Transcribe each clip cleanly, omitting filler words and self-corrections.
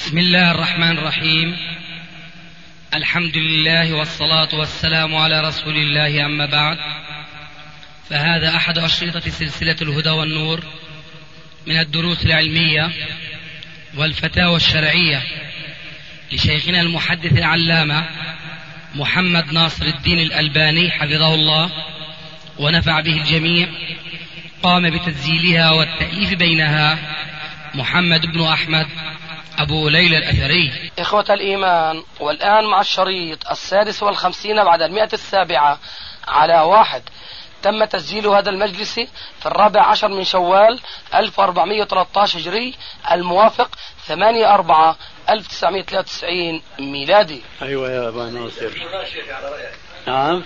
بسم الله الرحمن الرحيم. الحمد لله والصلاة والسلام على رسول الله، أما بعد، فهذا أحد أشرطة سلسلة الهدى والنور من الدروس العلمية والفتاوى الشرعية لشيخنا المحدث العلامة محمد ناصر الدين الألباني حفظه الله ونفع به الجميع. قام بتسجيلها والتأليف بينها محمد بن أحمد أبو ليلى الأثري. إخوة الإيمان، والآن مع الشريط 56 بعد 107 على 1. تم تسجيل هذا المجلس في 14 من شوال 1413 هجري، الموافق 8/4/1993 ميلادي. أيوة يا أبا ناصر. نعم.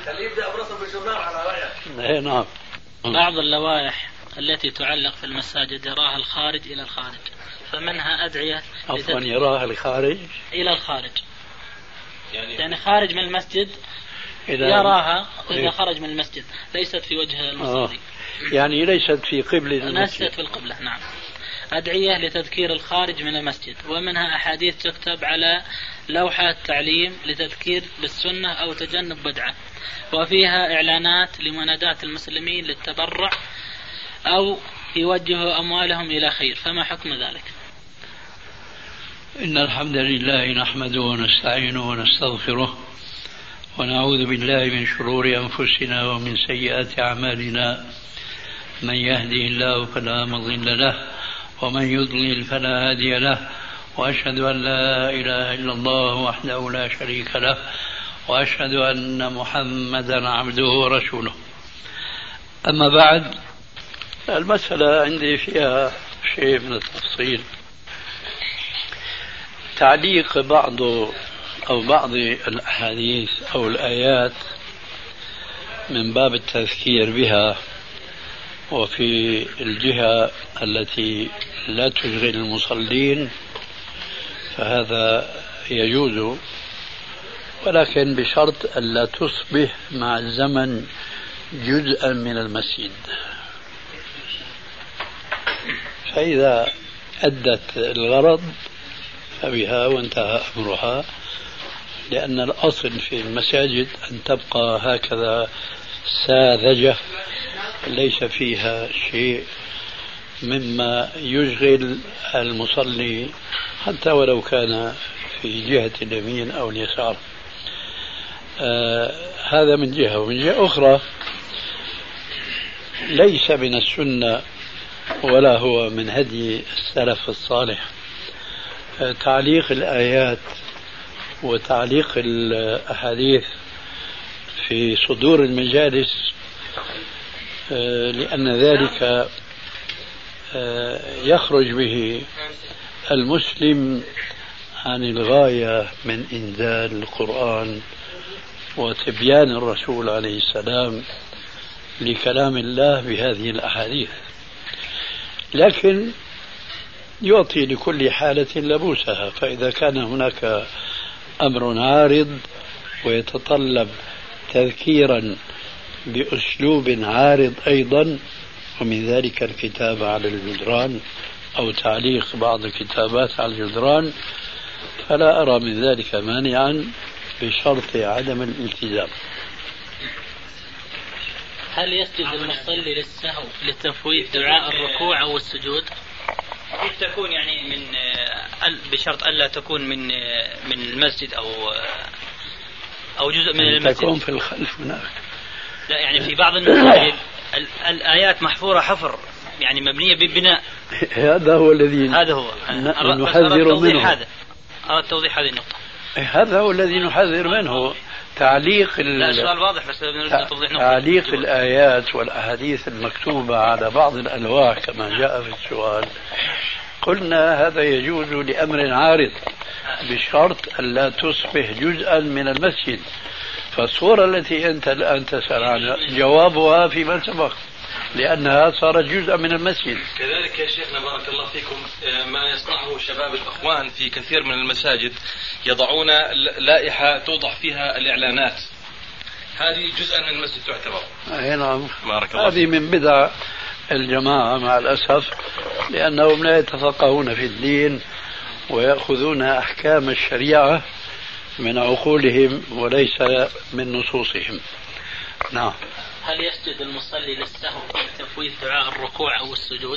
نعم. بعض اللوائح التي تعلق في المساجد يراها الخارج إلى الخارج، فمنها أدعية يراها الخارج إلى الخارج، يعني خارج من المسجد يراها إذا خرج من المسجد، ليست في وجه المصلي. يعني ليست في قبلة المسجد، ليست في القبلة. نعم. أدعية لتذكير الخارج من المسجد، ومنها أحاديث تكتب على لوحة تعليم لتذكير بالسنة أو تجنب بدعة، وفيها إعلانات لمنادات المسلمين للتبرع أو يوجهوا أموالهم إلى خير، فما حكم ذلك؟ إن الحمد لله نحمده ونستعينه ونستغفره ونعوذ بالله من شرور أنفسنا ومن سيئات أعمالنا. من يهده الله فلا مضل له ومن يضلل فلا هادي له، وأشهد أن لا إله إلا الله وحده لا شريك له، وأشهد أن محمدا عبده ورسوله. أما بعد، المسألة عندي فيها شيء من التفصيل. تعليق بعض الأحاديث أو الآيات من باب التذكير بها، وفي الجهة التي لا تشغل المصلين فهذا يجوز، ولكن بشرط ألا تصبح مع الزمن جزءا من المسجد. فإذا أدت الغرض فبها وانتهى أمرها، لأن الأصل في المساجد أن تبقى هكذا ساذجة ليس فيها شيء مما يشغل المصلي، حتى ولو كان في جهة اليمين أو اليسار. هذا من جهة. ومن جهة أخرى ليس من السنة ولا هو من هدي السلف الصالح تعليق الآيات وتعليق الأحاديث في صدور المجالس، لأن ذلك يخرج به المسلم عن الغاية من إنزال القرآن وتبيان الرسول عليه السلام لكلام الله بهذه الأحاديث. لكن يعطي لكل حالة لبوسها، فإذا كان هناك أمر عارض ويتطلب تذكيرا بأسلوب عارض أيضا، ومن ذلك الكتابة على الجدران أو تعليق بعض الكتابات على الجدران، فلا أرى من ذلك مانعا بشرط عدم الالتزام. هل يسجد المصلي للسهو لتفويت دعاء الركوع أو السجود؟ كيف تكون يعني من بشرط ألا تكون من المسجد أو جزء من المسجد، تكون في الخلف هناك. لا، يعني في بعض المساجد الآيات محفورة حفر، يعني مبنية ببناء. هذا هو الذي نحذر منه. أردت توضيح هذه النقطة. هذا هو الذي نحذر منه. تعليق واضح، بس تعليق الآيات والأحاديث المكتوبة على بعض الألواح كما جاء في السؤال، قلنا هذا يجوز لأمر عارض بشرط ألا تصبح جزءا من المسجد. فالصورة التي أنت الآن تسأل عنها جوابها فيما سبق، لأنها صارت جزءا من المسجد. كذلك يا شيخنا بارك الله فيكم، ما يصنعه شباب الأخوان في كثير من المساجد، يضعون لائحة توضع فيها الإعلانات، هذه جزءا من المسجد تعتبر. نعم، هذه من بدع الجماعة مع الأسف، لأنهم لا يتفقهون في الدين ويأخذون أحكام الشريعة من عقولهم وليس من نصوصهم. نعم. هل يسجد المصلي للسهو بتفويت دعاء الركوع أو السجود؟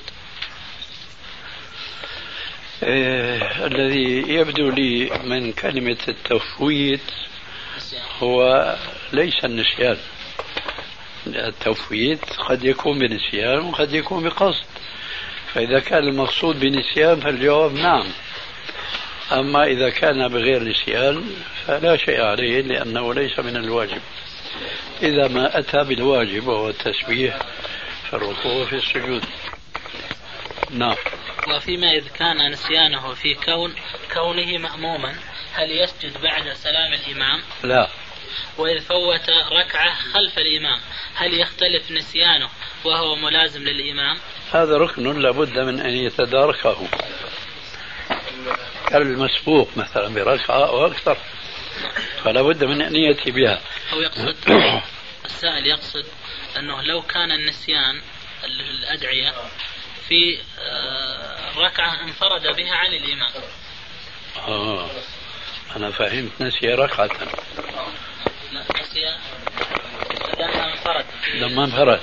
الذي يبدو لي من كلمة التفويت هو ليس النسيان. التفويت قد يكون بنسيان وقد يكون بقصد، فإذا كان المقصود بنسيان فالجواب نعم، أما إذا كان بغير نسيان فلا شيء عليه لأنه ليس من الواجب. إذا ما أتى بالواجب وهو التسبيح في الركوع في السجود. نعم. وفيما إذا كان نسيانه في كونه مأموما هل يسجد بعد سلام الإمام؟ لا. وإذ فوت ركعة خلف الإمام هل يختلف نسيانه وهو ملازم للإمام؟ هذا ركن لابد من أن يتداركه، كالمسبوق مثلا بركعة أو أكثر، فلا بد من أن يأتي بها. أو يقصد السائل يقصد أنه لو كان النسيان الأدعية في ركعة انفرد بها عن الإمام. أنا فهمت نسي ركعة. نسي لما انفرد.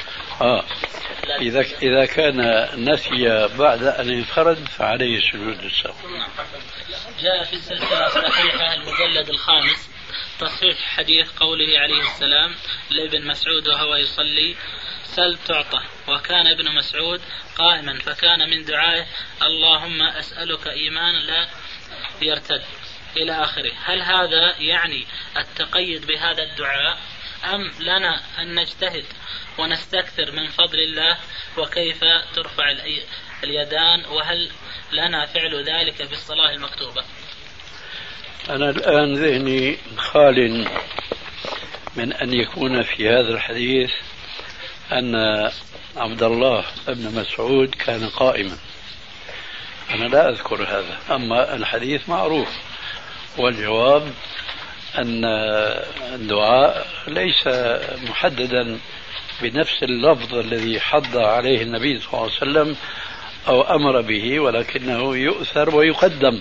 إذا كان نسي بعد أن انفرد فعليه سجود السهو. جاء في السلسلة الصحيحة المجلد الخامس تصحيح حديث قوله عليه السلام لابن مسعود وهو يصلي سل تعطى، وكان ابن مسعود قائما فكان من دعائه اللهم أسألك إيمانا لا يرتد إلى آخره. هل هذا يعني التقيد بهذا الدعاء أم لنا أن نجتهد ونستكثر من فضل الله؟ وكيف ترفع اليدان؟ وهل لنا فعل ذلك في الصلاة المكتوبة؟ أنا الآن ذهني خال من أن يكون في هذا الحديث أن عبد الله بن مسعود كان قائما. أنا لا أذكر هذا، أما الحديث معروف، والجواب أن الدعاء ليس محددا بنفس اللفظ الذي حض عليه النبي صلى الله عليه وسلم أو أمر به، ولكنه يؤثر ويقدم.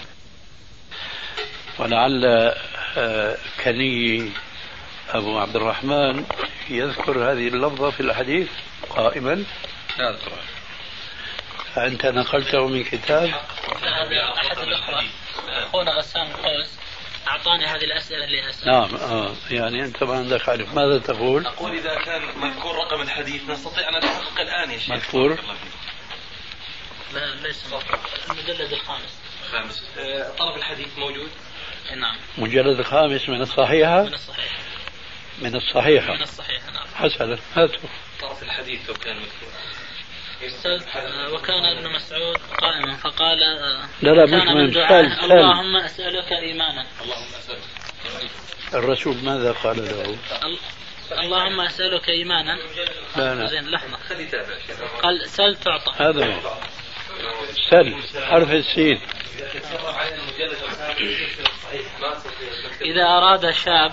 ولعل كني أبو عبد الرحمن يذكر هذه اللفظة في الحديث قائما. لا أذكر. فأنت نقلته من كتاب؟ هذا أحد الأخوة أخونا غسان قوس أعطاني هذه الأسئلة اللي أسأل. نعم. يعني أنت ما عندك عارف ماذا تقول؟ أقول إذا كان مذكور رقم الحديث نستطيع أن نتحقق الآن يا شيخ. مذكور؟ لا ليس المجلد الخامس. طرف الحديث موجود؟ نعم. مجلد الخامس من الصحيحة؟ من الصحيحة. من الصحيحة. من الصحيحة نعم. حسنا هاتوا. طرف الحديث لو كان مذكور. وكان ابن مسعود قائما فقال لا مش من اللهم أسألك إيمانا. اللهم أسألك. الرسول ماذا قال له؟ اللهم أسألك إيمانا. لا. زين لحظة. قال سل تعطى. هذا هو. سل حرف السين. إذا أراد شاب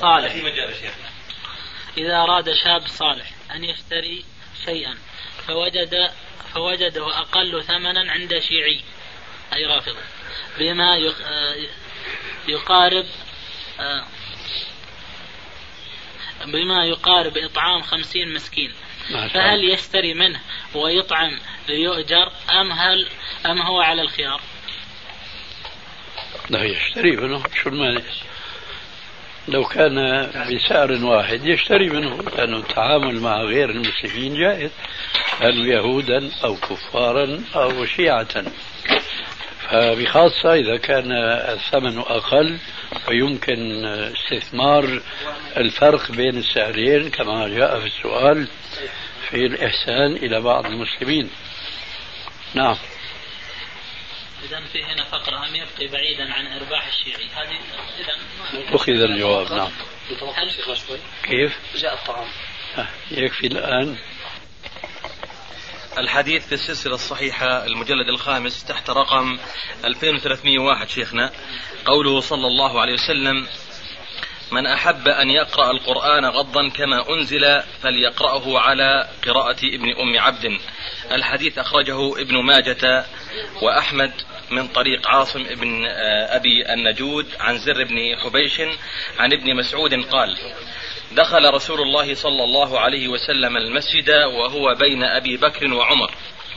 صالح أن يشتري شيئا فوجده أقل ثمنا عند شيعي أي رافض بما يقارب إطعام 50 مسكين، فهل يشتري منه ويطعم ليؤجر أم هو على الخيار؟ لا يشتري منه، شو المانع؟ لو كان بسعر واحد يشتري منه، لأنه التعامل مع غير المسلمين جائز، كانوا يهودا أو كفارا أو شيعة، فبخاصة إذا كان الثمن أقل فيمكن استثمار الفرق بين السعرين كما جاء في السؤال في الإحسان إلى بعض المسلمين. نعم. إذن في هنا فقرة أم يبقي بعيدا عن إرباح الشيعي، هذه إذن أخذ الجواب. نعم. كيف؟ جاء الطعام. يكفي الآن. الحديث في السلسلة الصحيحة المجلد الخامس تحت رقم 2301 شيخنا، قوله صلى الله عليه وسلم من أحب أن يقرأ القرآن غضا كما أنزل فليقرأه على قراءة ابن أم عبد. الحديث أخرجه ابن ماجة وأحمد من طريق عاصم ابن أبي النجود عن زر بن حبيش عن ابن مسعود قال: دخل رسول الله صلى الله عليه وسلم المسجد وهو بين أبي بكر وعمر،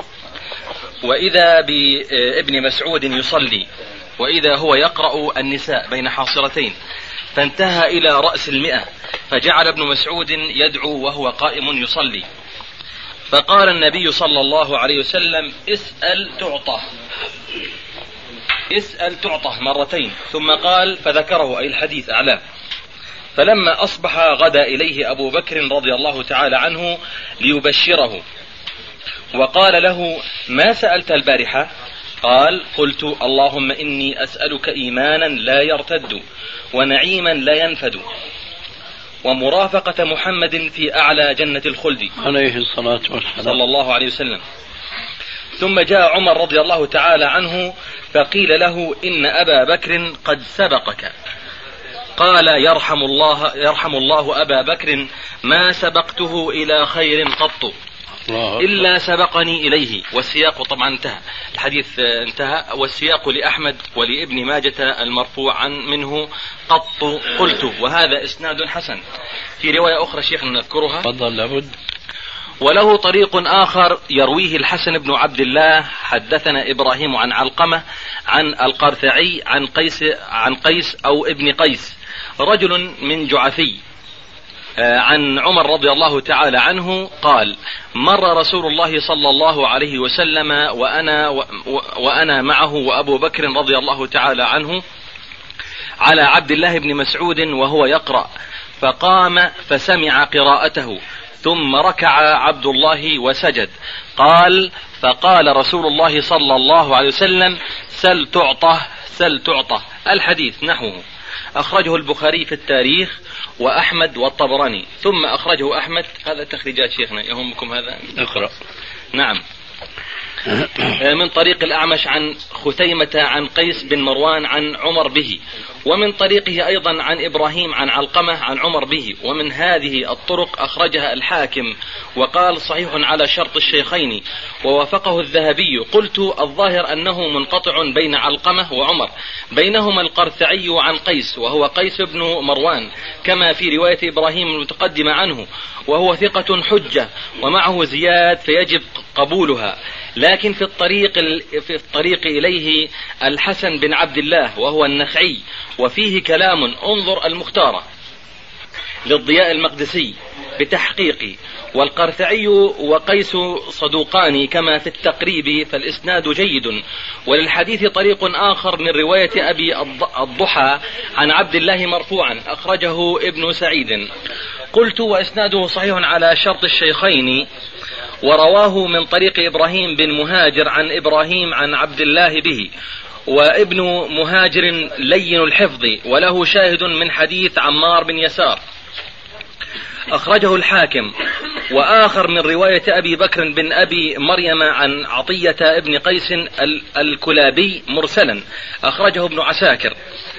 وإذا بابن مسعود يصلي، وإذا هو يقرأ النساء بين حاصرتين، فانتهى إلى رأس 100، فجعل ابن مسعود يدعو وهو قائم يصلي، فقال النبي صلى الله عليه وسلم: اسأل تعطى، اسأل تعطى مرتين، ثم قال فذكره أي الحديث أعلاه. فلما أصبح غدا إليه أبو بكر رضي الله تعالى عنه ليبشره، وقال له: ما سألت البارحة؟ قال: قلت: اللهم إني أسألك إيمانا لا يرتد، ونعيما لا ينفد، ومرافقة محمد في أعلى جنة الخلد عليه الصلاة والسلام صلى الله عليه وسلم. ثم جاء عمر رضي الله تعالى عنه فقيل له: إن أبا بكر قد سبقك. قال: يرحم الله أبا بكر، ما سبقته إلى خير قط إلا سبقني إليه. والسياق طبعا انتهى، الحديث انتهى، والسياق لأحمد ولابن ماجة المرفوع منه قط قلت، وهذا إسناد حسن. في رواية أخرى شيخنا نذكرها، تفضل لابد. وله طريق آخر يرويه الحسن بن عبد الله: حدثنا إبراهيم عن علقمة عن القرثعي عن قيس أو ابن قيس رجل من جعفي عن عمر رضي الله تعالى عنه قال: مر رسول الله صلى الله عليه وسلم وأنا معه وأبو بكر رضي الله تعالى عنه على عبد الله بن مسعود وهو يقرأ، فقام فسمع قراءته، ثم ركع عبد الله وسجد. قال: فقال رسول الله صلى الله عليه وسلم: سل تعطه سل تعطه. الحديث نحوه. أخرجه البخاري في التاريخ وأحمد والطبراني. ثم أخرجه أحمد، هذا تخريجات شيخنا يهمكم هذا؟ اقرأ. نعم. من طريق الأعمش عن خثيمة عن قيس بن مروان عن عمر به، ومن طريقه أيضا عن إبراهيم عن علقمة عن عمر به. ومن هذه الطرق أخرجها الحاكم وقال: صحيح على شرط الشيخين، ووافقه الذهبي. قلت: الظاهر أنه منقطع بين علقمة وعمر، بينهما القرثعي عن قيس وهو قيس بن مروان، كما في رواية إبراهيم المتقدمة عنه، وهو ثقة حجة ومعه زياد فيجب قبولها. لكن في الطريق إليه الحسن بن عبد الله وهو النخعي، وفيه كلام، انظر المختارة للضياء المقدسي بتحقيقي. والقرثعي وقيس صدوقان كما في التقريب، فالإسناد جيد. وللحديث طريق آخر من رواية أبي الضحى عن عبد الله مرفوعا، أخرجه ابن سعيد. قلت: وإسناده صحيح على شرط الشيخين، ورواه من طريق إبراهيم بن مهاجر عن إبراهيم عن عبد الله به. وابن مهاجر لين الحفظ، وله شاهد من حديث عمار بن يسار، أخرجه الحاكم. وآخر من رواية أبي بكر بن أبي مريم عن عطية ابن قيس الكلابي مرسلا، أخرجه ابن عساكر.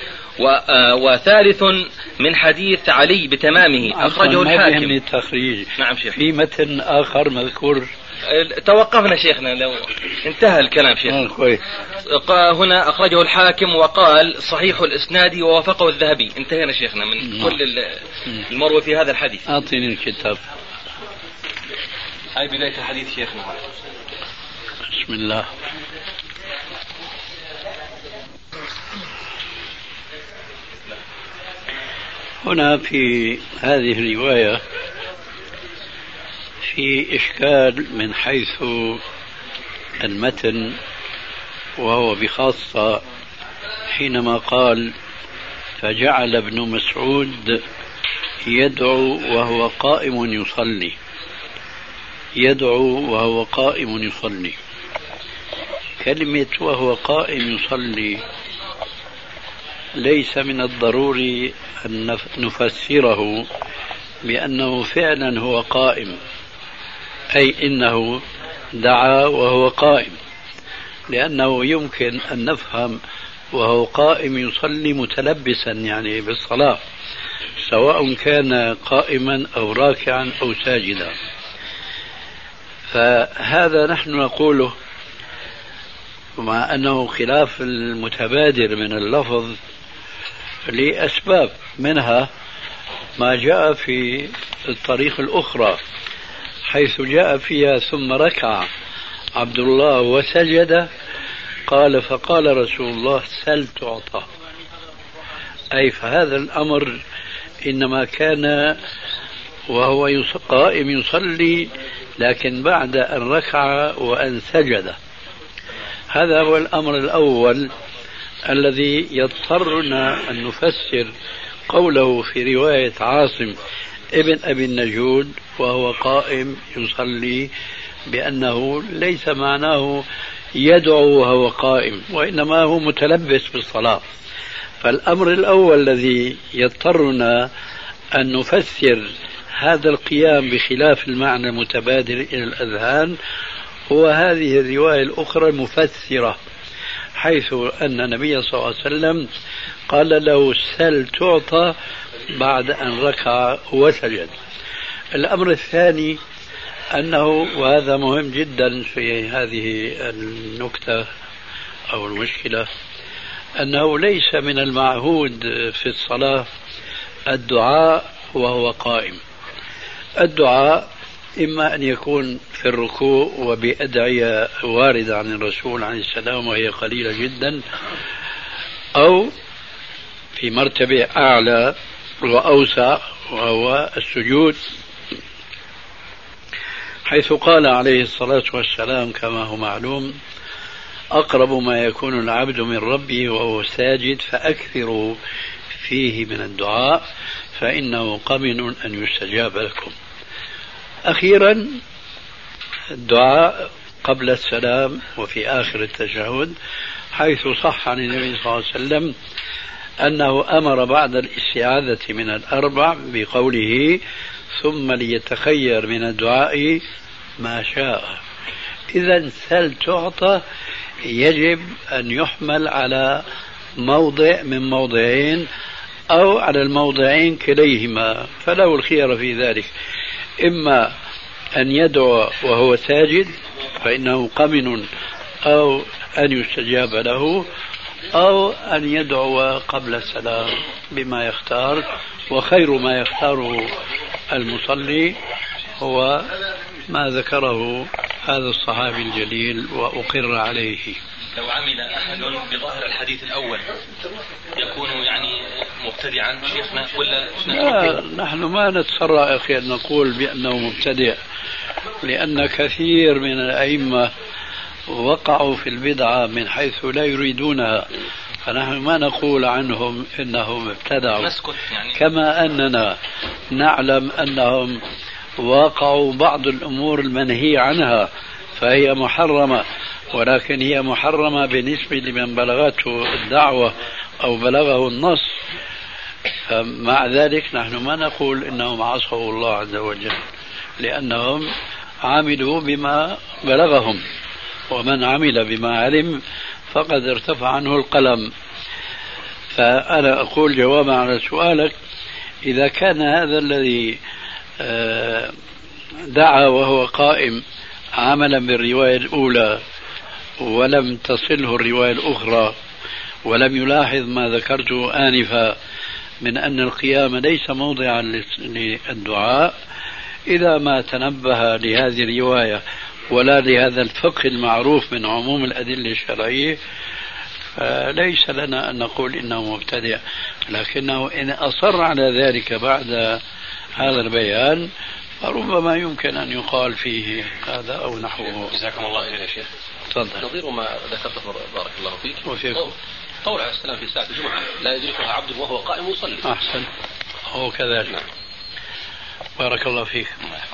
وثالث من حديث علي بتمامه، أخرجه الحاكم. نعم شيخ. في متن آخر مذكور، توقفنا شيخنا لو انتهى الكلام شيخنا. هنا أخرجه الحاكم وقال: صحيح الإسناد ووافقه الذهبي. انتهينا شيخنا من كل المروي في هذا الحديث. أعطيني الكتاب. هاي بداية الحديث شيخنا. بسم الله. هنا في هذه الرواية في إشكال من حيث المتن، وهو بخاصة حينما قال: فجعل ابن مسعود يدعو وهو قائم يصلي، يدعو وهو قائم يصلي. كلمة وهو قائم يصلي ليس من الضروري أن نفسره بأنه فعلا هو قائم، أي إنه دعا وهو قائم، لأنه يمكن أن نفهم وهو قائم يصلي متلبسا يعني بالصلاة، سواء كان قائما أو راكعا أو ساجدا. فهذا نحن نقوله مع أنه خلاف المتبادر من اللفظ لأسباب، منها ما جاء في الطريق الأخرى حيث جاء فيها ثم ركع عبد الله وسجد، قال فقال رسول الله سل تعطى. أي فهذا الأمر إنما كان وهو قائم يصلي، لكن بعد أن ركع وأن سجد. هذا هو الأمر الأول الذي يضطرنا أن نفسر قوله في رواية عاصم ابن أبي النجود وهو قائم يصلي بأنه ليس معناه يدعو وهو قائم، وإنما هو متلبس بالصلاة. فالأمر الأول الذي يضطرنا أن نفسر هذا القيام بخلاف المعنى المتبادر إلى الأذهان هو هذه الرواية الأخرى المفسرة، حيث أن النبي صلى الله عليه وسلم قال له سل تعطى بعد أن ركع وسجد. الأمر الثاني أنه، وهذا مهم جدا في هذه النكتة أو المشكلة، أنه ليس من المعهود في الصلاة الدعاء وهو قائم. الدعاء إما أن يكون في الركوع وبأدعية واردة عن الرسول عليه السلام وهي قليلة جدا، أو في مرتبة أعلى وأوسع وهو السجود، حيث قال عليه الصلاة والسلام كما هو معلوم أقرب ما يكون العبد من ربه وهو ساجد فأكثروا فيه من الدعاء فإنه قمن أن يستجاب لكم. أخيرا الدعاء قبل السلام وفي آخر التشهد، حيث صح عن النبي صلى الله عليه وسلم أنه أمر بعد الاستعاذة من الأربع بقوله ثم ليتخير من الدعاء ما شاء. إذا سل تعطى يجب أن يحمل على موضع من موضعين أو على الموضعين كليهما، فله الخيار في ذلك، إما أن يدعو وهو ساجد فإنه قمن أو أن يستجاب له، أو أن يدعو قبل السلام بما يختار. وخير ما يختاره المصلي هو ما ذكره هذا الصحابي الجليل وأقر عليه. لو عمل أحد بظاهر الحديث الأول يكون يعني مبتدعا شيخنا ولا؟ لا، نحن ما نتسرع أخي أن نقول بأنه مبتدع، لأن كثير من الأئمة وقعوا في البدعة من حيث لا يريدونها، فنحن ما نقول عنهم إنهم ابتدعوا، يعني. كما أننا نعلم أنهم وقعوا بعض الأمور المنهي عنها فهي محرمة، ولكن هي محرمة بالنسبة لمن بلغته الدعوة أو بلغه النص. مع ذلك نحن ما نقول إنهم عصوا الله عز وجل، لأنهم عملوا بما بلغهم، ومن عمل بما علم فقد ارتفع عنه القلم. فأنا أقول جوابا على سؤالك، إذا كان هذا الذي دعا وهو قائم عملا بالرواية الأولى ولم تصله الرواية الأخرى، ولم يلاحظ ما ذكرته آنفا من أن القيام ليس موضعا للدعاء، إذا ما تنبه لهذه الرواية ولا لهذا الفقه المعروف من عموم الأدلة الشرعية، ليس لنا أن نقول إنه مبتدع. لكنه إن أصر على ذلك بعد هذا البيان فربما يمكن أن يقال فيه هذا أو نحوه. جزاكم الله خير يا شيخ. تفضل. نظير ما ذكرته بارك الله فيك وفيكم. قول عليه السلام في ساعة الجمعة لا يدركها عبد وهو قائم يصلي. أحسن، هو كذلك. نعم. بارك الله فيك.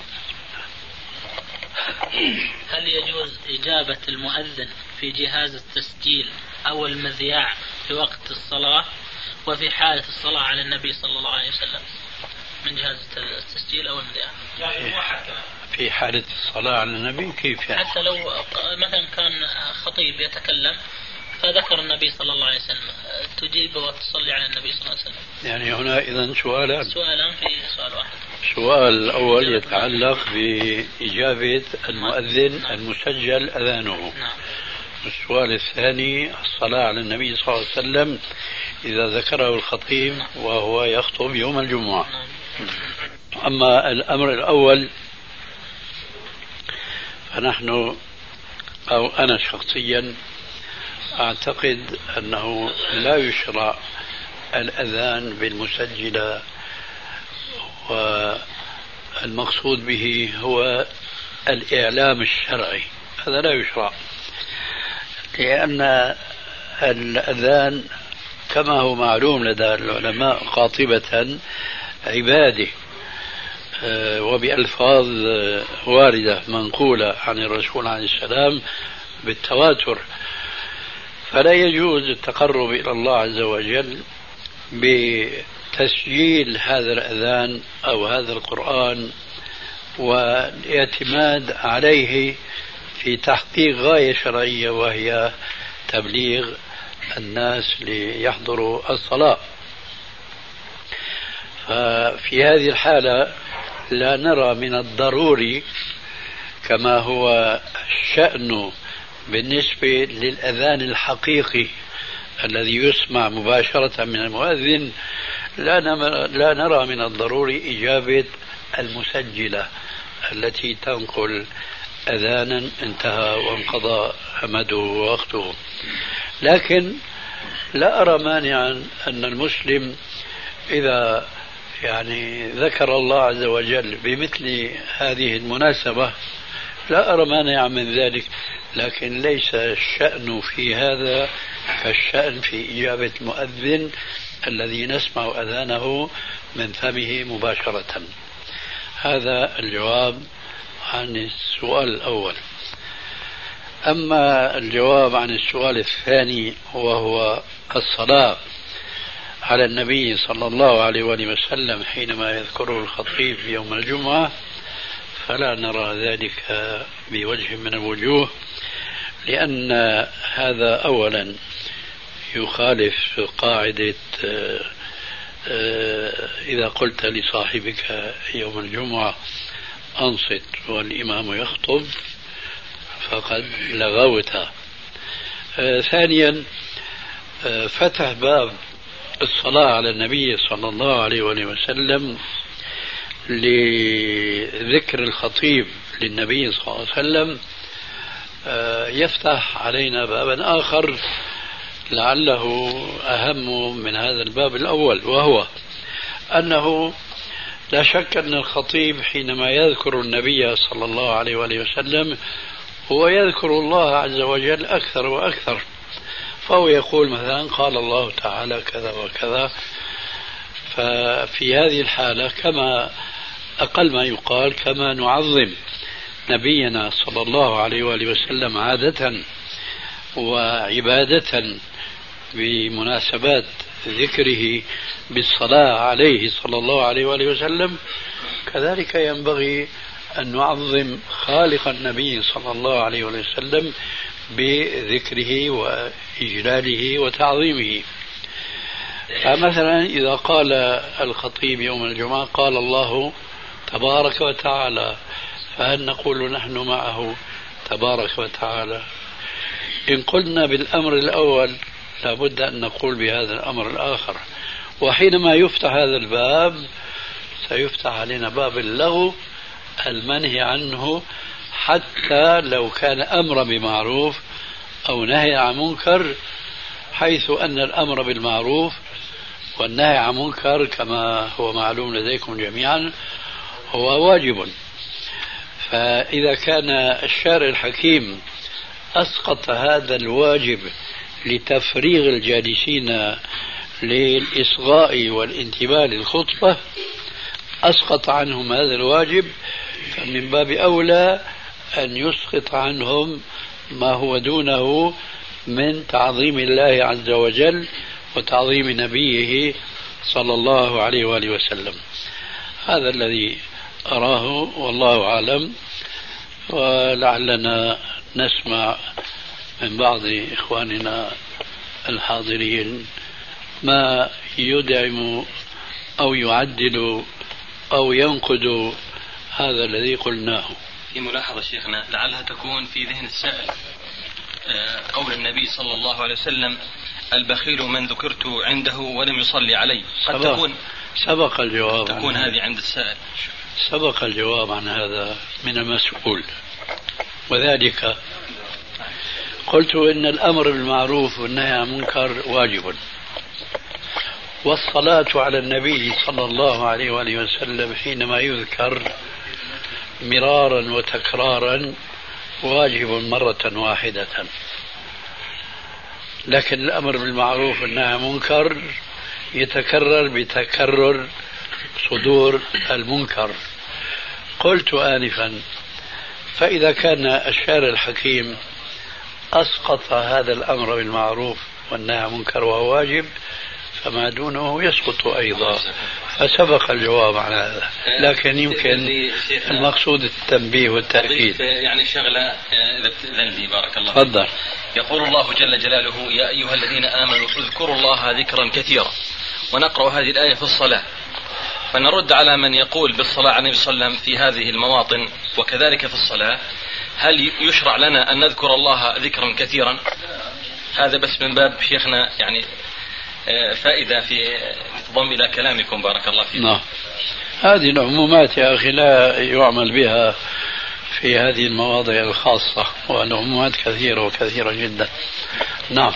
هل يجوز إجابة المؤذن في جهاز التسجيل أو المذياع في وقت الصلاة وفي حالة الصلاة على النبي صلى الله عليه وسلم من جهاز التسجيل أو المذياع؟ في حالة الصلاة على النبي كيف يعني؟ حتى لو مثلا كان خطيب يتكلم فذكر النبي صلى الله عليه وسلم تجيب وتصلي على النبي صلى الله عليه وسلم. يعني هنا إذن سؤالان في سؤال واحد. السؤال الأول يتعلق بإجابة المؤذن المسجل أذانه. نعم. السؤال الثاني الصلاة على النبي صلى الله عليه وسلم إذا ذكره الخطيب وهو يخطب يوم الجمعة. أما الأمر الأول فنحن أو أنا شخصيا أعتقد أنه لا يشرع الأذان بالمسجلة، والمقصود به هو الإعلام الشرعي، هذا لا يشرع، لأن الأذان كما هو معلوم لدى العلماء قاطبة عبادة وبألفاظ واردة منقولة عن الرسول عليه السلام بالتواتر، فلا يجوز التقرب إلى الله عز وجل بتسجيل هذا الأذان أو هذا القرآن والاعتماد عليه في تحقيق غاية شرعية وهي تبليغ الناس ليحضروا الصلاة. ففي هذه الحالة لا نرى من الضروري كما هو الشأن بالنسبة للأذان الحقيقي الذي يسمع مباشرة من المؤذن، لا نرى من الضروري إجابة المسجلة التي تنقل أذانا انتهى وانقضى أمده ووقته. لكن لا أرى مانعا أن المسلم إذا ذكر الله عز وجل بمثل هذه المناسبة لا أرى مانعا من ذلك، لكن ليس الشأن في هذا كالشأن في إجابة المؤذن الذي نسمع أذانه من فمه مباشرة. هذا الجواب عن السؤال الأول. أما الجواب عن السؤال الثاني وهو الصلاة على النبي صلى الله عليه وآله وسلم حينما يذكره الخطيب يوم الجمعة، فلا نرى ذلك بوجه من الوجوه، لأن هذا أولا يخالف قاعدة إذا قلت لصاحبك يوم الجمعة أنصت والإمام يخطب فقد لغوتها. ثانيا فتح باب الصلاة على النبي صلى الله عليه وسلم لذكر الخطيب للنبي صلى الله عليه وسلم يفتح علينا بابا آخر لعله أهم من هذا الباب الأول، وهو أنه لا شك أن الخطيب حينما يذكر النبي صلى الله عليه وآله وسلم هو يذكر الله عز وجل أكثر وأكثر، فهو يقول مثلا قال الله تعالى كذا وكذا. ففي هذه الحالة كما أقل ما يقال كما نعظم نبينا صلى الله عليه وآله وسلم عادة وعبادة بمناسبات ذكره بالصلاة عليه صلى الله عليه وآله وسلم، كذلك ينبغي أن نعظم خالق النبي صلى الله عليه وسلم بذكره وإجلاله وتعظيمه. فمثلا إذا قال الخطيب يوم الجمعة قال الله تبارك وتعالى، فهل نقول نحن معه تبارك وتعالى؟ إن قلنا بالأمر الأول لابد أن نقول بهذا الأمر الآخر. وحينما يفتح هذا الباب سيفتح علينا باب اللغو المنهي عنه، حتى لو كان أمر بمعروف أو نهي عن منكر، حيث أن الأمر بالمعروف والنهي عن منكر كما هو معلوم لديكم جميعا هو واجب. فإذا كان الشارع الحكيم أسقط هذا الواجب لتفريغ الجالسين للإصغاء والانتباه للخطبة، أسقط عنهم هذا الواجب، فمن باب أولى أن يسقط عنهم ما هو دونه من تعظيم الله عز وجل وتعظيم نبيه صلى الله عليه وآله وسلم. هذا الذي أراه والله أعلم، ولعلنا نسمع من بعض إخواننا الحاضرين ما يدعم أو يعدل أو ينقد هذا الذي قلناه. في ملاحظة شيخنا لعلها تكون في ذهن السائل قول النبي صلى الله عليه وسلم: البخيل من ذكرت عنده ولم يصلي علي. قد تكون سبق الجواب، تكون هذه عند السائل. سبق الجواب عن هذا من المسؤول، وذلك قلت إن الأمر بالمعروف والنهي عن المنكر واجب، والصلاة على النبي صلى الله عليه وآله وسلم حينما يذكر مرارا وتكرارا واجب مرة واحدة. لكن الأمر بالمعروف والنهي عن المنكر يتكرر بتكرر صدور المنكر. قلت آنفا: فإذا كان الشارع الحكيم أسقط هذا الأمر بالمعروف والنهي عن المنكر وهو واجب، فما دونه يسقط أيضا. فسبق الجواب على هذا، لكن يمكن المقصود التنبيه والتأكيد. يعني شغلة إذا بتأذن لي بارك الله. تفضل. يقول الله جل جلاله: يا أيها الذين آمنوا اذكروا الله ذكرا كثيرا. ونقرأ هذه الآية في الصلاة، فنرد على من يقول بالصلاة على النبي صلى الله عليه وسلم في هذه المواطن وكذلك في الصلاة: هل يشرع لنا أن نذكر الله ذكرا كثيرا؟ هذا بس من باب شيخنا يعني فائدة في تضم إلى كلامكم بارك الله فيكم. نعم، هذه العمومات يا أخي لا يعمل بها في هذه المواضع الخاصة، والعمومات كثيرة وكثيرة جدا. نعم.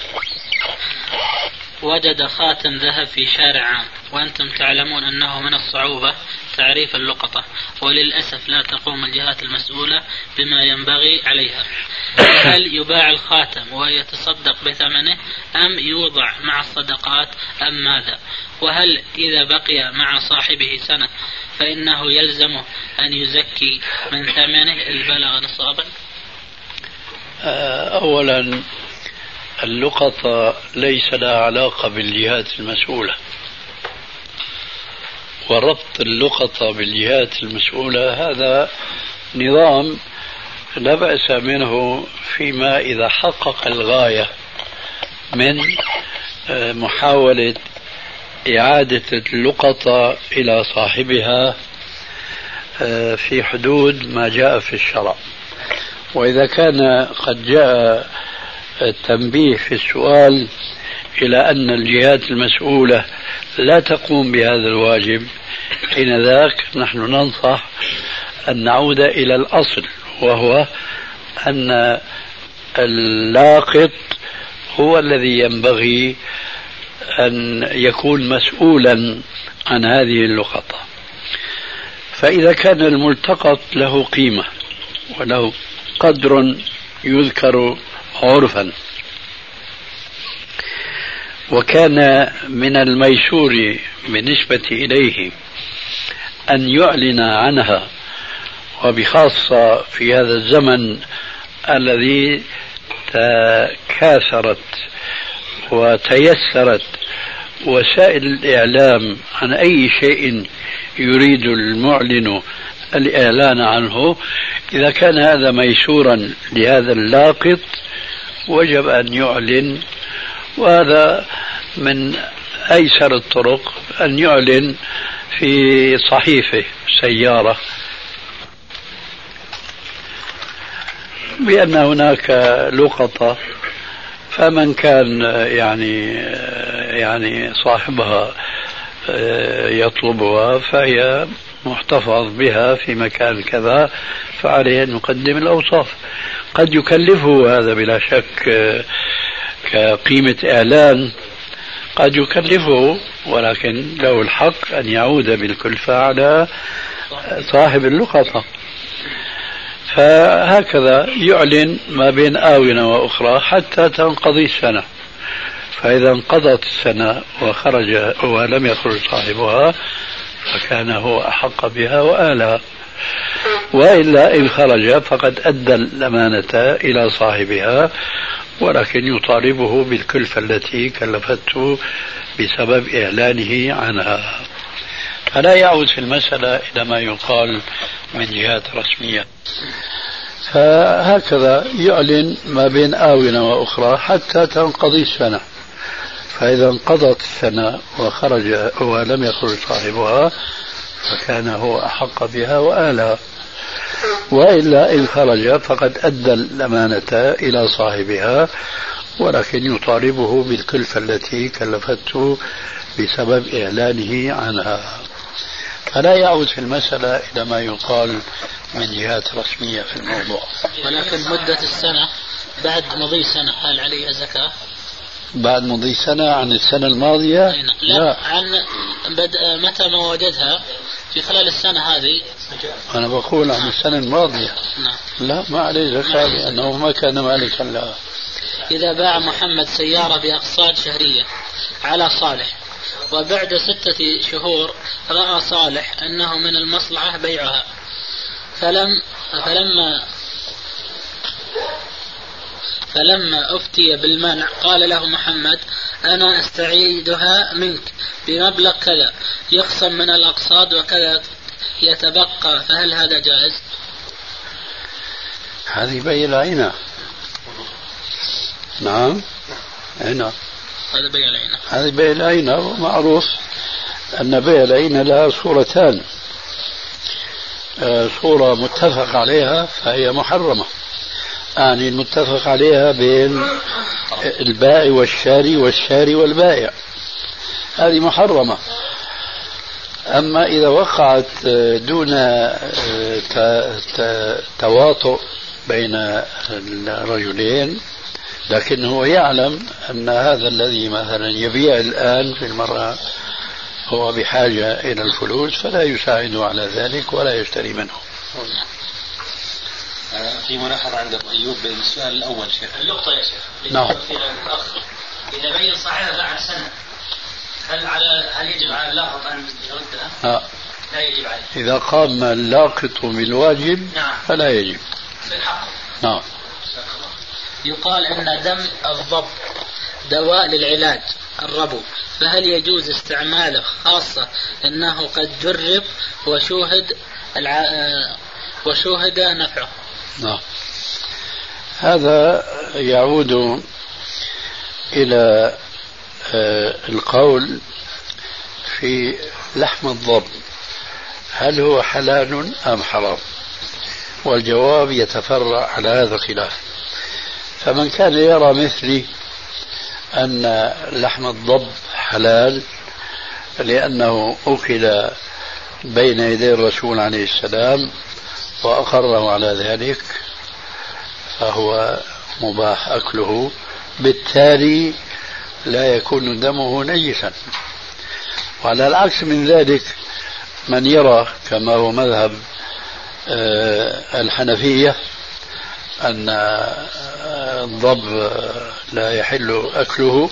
وجد خاتم ذهب في شارع عام، وأنتم تعلمون أنه من الصعوبة تعريف اللقطة، وللأسف لا تقوم الجهات المسؤولة بما ينبغي عليها. هل يباع الخاتم ويتصدق بثمنه، أم يوضع مع الصدقات، أم ماذا؟ وهل إذا بقي مع صاحبه سنة فإنه يلزمه أن يزكي من ثمنه إن بلغ نصابا؟ أولا، اللقطة ليس لها علاقة بالجهات المسؤولة، وربط اللقطة بالجهات المسؤولة هذا نظام لا بأس منه فيما إذا حقق الغاية من محاولة إعادة اللقطة إلى صاحبها في حدود ما جاء في الشرع. وإذا كان قد جاء التنبيه في السؤال إلى أن الجهات المسؤولة لا تقوم بهذا الواجب، حين ذاك نحن ننصح أن نعود إلى الأصل، وهو أن اللاقط هو الذي ينبغي أن يكون مسؤولا عن هذه اللقطة. فإذا كان الملتقط له قيمة وله قدر يذكر عرفا، وكان من الميسور بالنسبة إليه أن يعلن عنها، وبخاصة في هذا الزمن الذي تكاثرت وتيسرت وسائل الإعلام عن أي شيء يريد المعلن الإعلان عنه. إذا كان هذا ميسورا لهذا اللاقط وجب أن يعلن، وهذا من أيسر الطرق أن يعلن في صحيفة سيارة بأن هناك لقطة، فمن كان يعني صاحبها يطلبها فهي محتفظ بها في مكان كذا، فعليه أن يقدم الأوصاف. قد يكلفه هذا بلا شك كقيمة إعلان، قد يكلفه، ولكن له الحق أن يعود بالكلفة على صاحب اللقطة. فهكذا يعلن ما بين آونة وأخرى حتى تنقضي السنة، فإذا انقضت السنة وخرج ولم يخرج صاحبها فكان هو أحق بها وآلها، وإلا إن خرج فقد أدى الأمانة إلى صاحبها، ولكن يطالبه بالكلفة التي كلفته بسبب إعلانه عنها. فلا يعود في المسألة إلى ما يقال من جهات رسمية. فهكذا يعلن ما بين آونة وأخرى حتى تنقضي السنة، فإذا انقضت السنة وخرج ولم يخرج صاحبها فكان هو أحق بها وآلها، وإلا إن خرج فقد أدى الأمانة إلى صاحبها، ولكن يطالبه بالكلفة التي كلفته بسبب إعلانه عنها. فلا يعود في المسألة إلى ما يقال من جهات رسمية في الموضوع. ولكن مدة السنة بعد مضي سنة هل عليها زكاة؟ بعد مضي سنة عن السنة الماضية؟ لا عن متى ما وجدها في خلال السنة هذه. أنا بقول عن السنة الماضية. نعم. لا ما عليه زكاة لأنه ما كان مالكا لها. إذا باع محمد سيارة بأقساط شهرية على صالح وبعد 6 شهور رأى صالح أنه من المصلحة بيعها فلما أفتي بالمنع قال له محمد أنا أستعيدها منك بمبلغ كذا يخصم من الأقساط وكذا يتبقى، فهل هذا جائز؟ هذه بيع العينة. نعم عينة، هذا بيع العينة. هذه بيع العينة، معروف أن بيع العينة لها صورتان، صورة متفق عليها فهي محرمة، يعني المتفق عليها بين البائع والشاري والشاري والبائع، هذه محرمة. أما إذا وقعت دون تواطؤ بين الرجلين، لكن هو يعلم أن هذا الذي مثلا يبيع الآن في المرأة هو بحاجة إلى الفلوس فلا يساعده على ذلك ولا يشتري منه. في ملاحظة عند أبو أيوب بالسؤال الأول شيخ. النقطة يا شيخ. نعم. إذا بين صاحبها بعد سنة هل يجب على اللاقط أن يردها؟ لا يجب عليه. إذا قام اللاقط بالواجب فلا يجب. بالحق. نعم. يقال أن دم الضب دواء للعلاج الربو، فهل يجوز استعماله خاصة أنه قد جرب وشوهد نفعه؟ نعم. هذا يعود إلى القول في لحم الضب هل هو حلال أم حرام، والجواب يتفرع على هذا الخلاف. فمن كان يرى مثلي أن لحم الضب حلال لأنه أكل بين يدي الرسول عليه السلام وأقره على ذلك فهو مباح أكله، بالتالي لا يكون دمه نجسا. وعلى العكس من ذلك من يرى كما هو مذهب الحنفية أن الضب لا يحل أكله،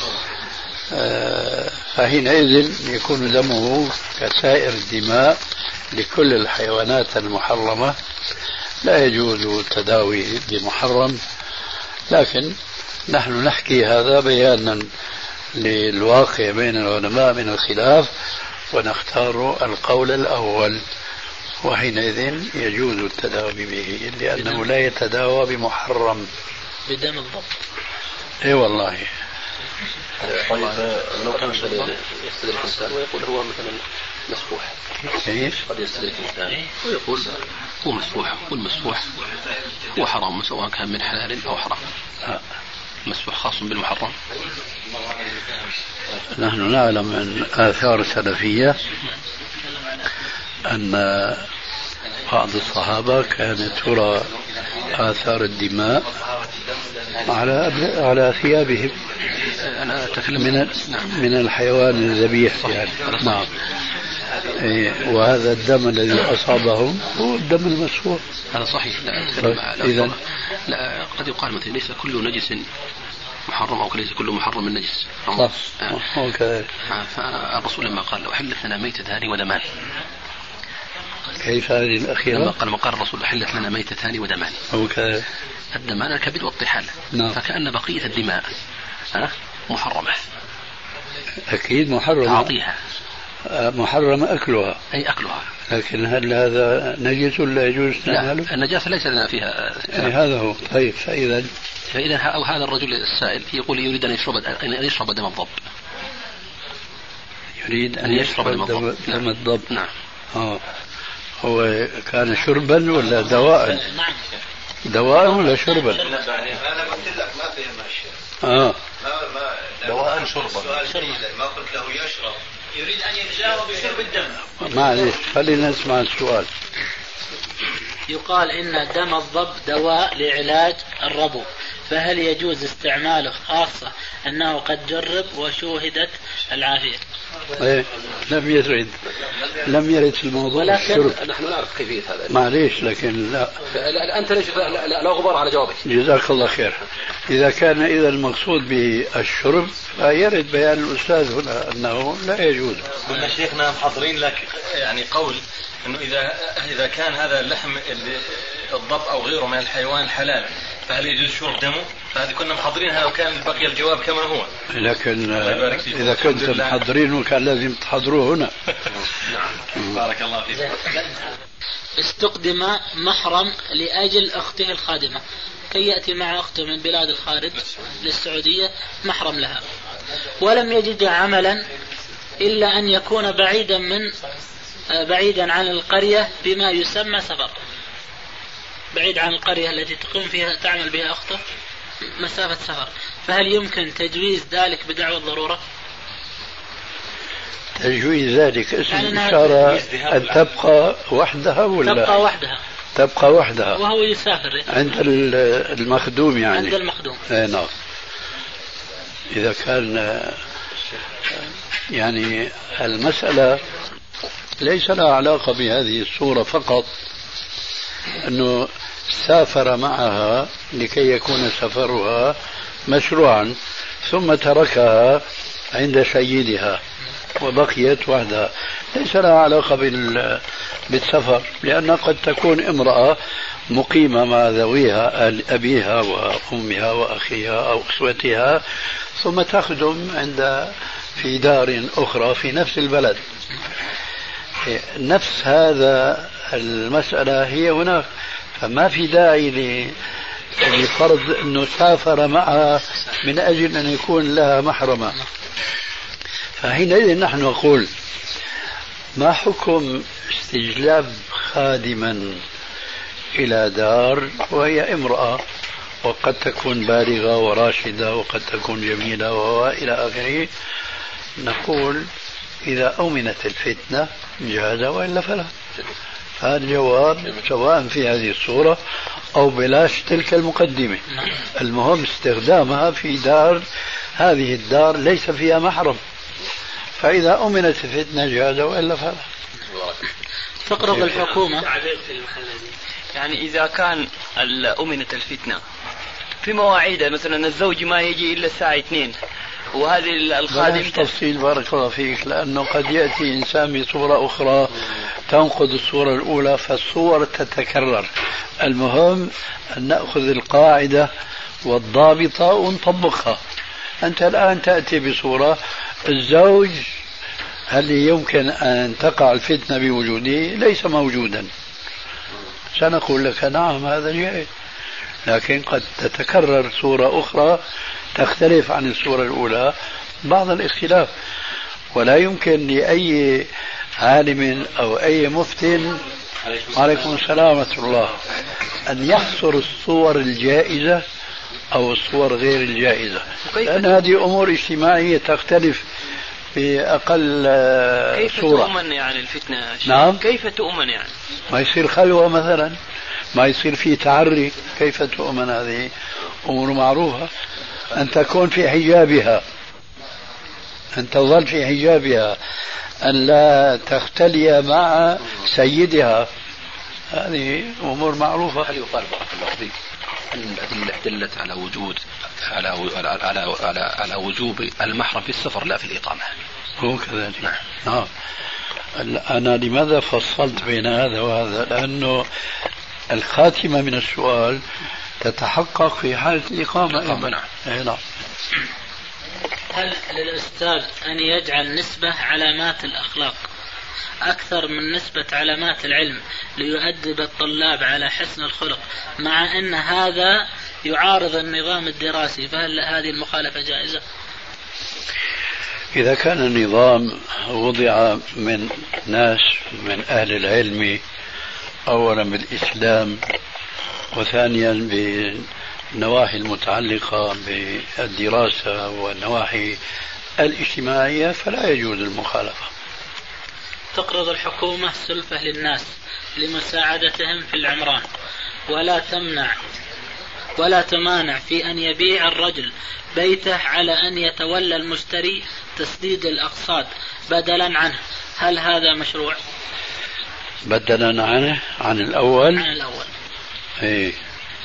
فحينئذ يكون دمه كسائر الدماء لكل الحيوانات المحرمة، لا يجوز التداوي بمحرم. لكن نحن نحكي هذا بيانا للواقع بين العلماء من الخلاف ونختار القول الأول، وحينئذ يجوز التداوي به لأنه لا يتداوى بمحرم بدم الضب. اي والله. طيب لو كان يستدرك الإنسان ويقول هو مثلا مسفوح، قد يستدرك الإنسان ويقول هو مسفوح، والمسفوح هو حرام سواء كان من حلال أو حرام. مسفوح خاص بالمحرم. نحن نعلم من آثار السلفية أن بعض الصحابة كانت ترى آثار الدماء على ثيابهم. أنا أتكلم من الحيوان الذبيح يعني. نعم. وهذا الدم الذي أصابهم هو الدم المسفوح. هذا صحيح. لا أتكلم إذن لا، قد يقال مثلا ليس كل نجس محرم أو ليس كل محرم نجس. هو كذلك. فالرسول لما قال أحلت لنا ميتتان ودمان، كيف هذه الأخيرة؟ لما قال الرسول أحلت لنا ميتتان ودمان، هو كذلك. الدمان الكبد والطحال. نعم. فكأن بقية الدماء محرمة. أكيد محرمة. أعطيها. محرم أكلها. أي أكلها. لكن هل هذا نجس ولا يجوز استعماله؟ لا، النجاسة ليس لنا فيها. هذا هو. طيب، فإذا أو هذا الرجل السائل يقول يريد أن يشرب دم الضب. يريد أن يشرب دم الضب. نعم. هو كان شربا ولا دواء؟ دواء ولا شربا؟ أنا قلت لك ما فيها ماشي. دواء شربا. ما قلت له يشرب. يريد أن يتجاوب بشرب الدم. معلش، خلينا نسمع السؤال. يقال إن دم الضب دواء لعلاج الربو، فهل يجوز استعماله، خاصة أنه قد جرب وشوهدت العافية؟ إيه، لم يرد في الموضوع الشرب. نحن نعرف كيفية هذا. معليش، لكن لا أنت ليش لا غبار على جوابك. جزاك الله خير. إذا كان المقصود بالشرب فيرد بيان الأستاذ هنا أنه لا يجوز. قلنا شيخنا محضرين لك يعني قول أنه إذا كان هذا اللحم الضب أو غيره من الحيوان الحلال فهل يجوز شرب دمه؟ فهذه كنا محضرينها وكان بقي الجواب كما هو. لكن إذا كنتم محضرينه كان لازم تحضروه هنا. بارك الله فيك. استقدم محرم لأجل أخته الخادمة كي يأتي مع أخته من بلاد الخارج للسعودية محرم لها، ولم يجد عملا إلا أن يكون بعيدا عن القرية بما يسمى سفر، بعيد عن القرية التي تقوم فيها تعمل بها أخته مسافة سفر، فهل يمكن تجويز ذلك بدعوى الضرورة؟ تجويز ذلك اسم الإشارة أن تبقى وحدها ولا تبقى وحدها وهو يسافر عند المخدوم يعني عند المخدوم. نعم. إذا كان يعني المسألة ليس لها علاقة بهذه الصورة فقط أنه سافر معها لكي يكون سفرها مشروعا ثم تركها عند سيدها وبقيت وحدها، ليس لها علاقة بالسفر، لأن قد تكون امرأة مقيمة مع ذويها أبيها وأمها وأخيها أو أخوتها ثم تخدم في دار أخرى في نفس البلد. نفس هذا المسألة هي هناك، فما في داعي لفرض أنه سافر معها من أجل أن يكون لها محرمة. فحينئذ نحن نقول ما حكم استجلاب خادما إلى دار وهي امرأة وقد تكون بالغة وراشدة وقد تكون جميلة وإلى آخره؟ نقول إذا أمنت الفتنة جاز وإلا فلا. هذا الجواب سواء في هذه الصورة أو بلاش تلك المقدمة، المهم استخدامها في دار، هذه الدار ليس فيها محرم، فإذا أمنت الفتنة جاز وإلا فلا. تقرض الحكومة يعني إذا كان أمنت الفتنة في مواعيد مثلا الزوج ما يجي إلا الساعة 2 وهذه الخادم تفصيل بارك الله فيك، لأنه قد يأتي إنسان بصورة أخرى تنقض الصورة الأولى فالصور تتكرر. المهم أن نأخذ القاعدة والضابطة ونطبقها. أنت الآن تأتي بصورة الزوج هل يمكن أن تقع الفتنة بوجوده؟ ليس موجودا، سنقول لك نعم هذا جائز، لكن قد تتكرر صورة أخرى تختلف عن الصورة الأولى بعض الاختلاف، ولا يمكن لأي عالم أو أي مفتن عليكم السلام ورحمة الله أن يحصر الصور الجائزة أو الصور غير الجائزة، لأن هذه أمور اجتماعية تختلف بأقل كيف صورة. تؤمن يعني الفتنة؟ نعم، كيف تؤمن يعني؟ ما يصير خلوة مثلا، ما يصير فيه تعري، كيف تؤمن؟ هذه أمور معروفة. أن تكون في حجابها، أن تظل في حجابها، أن لا تختلي مع سيدها، هذه أمور معروفة. هل يقال بارك الله فيك أن الأدلة دلت على وجود على وجوب المحرم في السفر لا في الإقامة؟ هو كذلك. نعم. أنا لماذا فصلت بين هذا وهذا؟ لأنه الخاتمة من السؤال تتحقق في حالة الإقامة. نعم. نعم. هل للأستاذ أن يجعل نسبة علامات الأخلاق أكثر من نسبة علامات العلم ليؤدب الطلاب على حسن الخلق، مع أن هذا يعارض النظام الدراسي، فهل هذه المخالفة جائزة؟ إذا كان النظام وضع من ناس من أهل العلم، أولا بالإسلام وثانيا بالنواحي المتعلقة بالدراسة والنواحي الاجتماعية، فلا يجوز المخالفة. تقرض الحكومة سلفة للناس لمساعدتهم في العمران، ولا تمانع في أن يبيع الرجل بيته على أن يتولى المشتري تسديد الأقساط بدلا عنه، هل هذا مشروع؟ بدلا عنه عن الأول؟ عن الأول. إيه.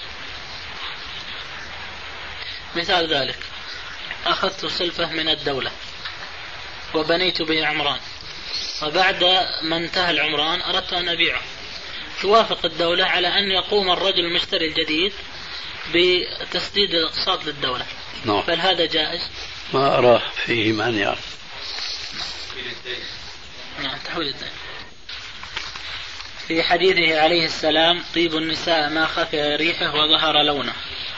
مثال ذلك: أخذت سلفة من الدولة وبنيت به عمران، وبعد ما انتهى العمران أردت أن أبيعه، توافق الدولة على أن يقوم الرجل المشتري الجديد بتسديد الأقساط للدولة. نعم. بل هذا جائز؟ ما أراه فيه مانع. نعم، تحويل الدين. في حديثه عليه السلام: طيب النساء ما خفي ريحه وظهر لونه،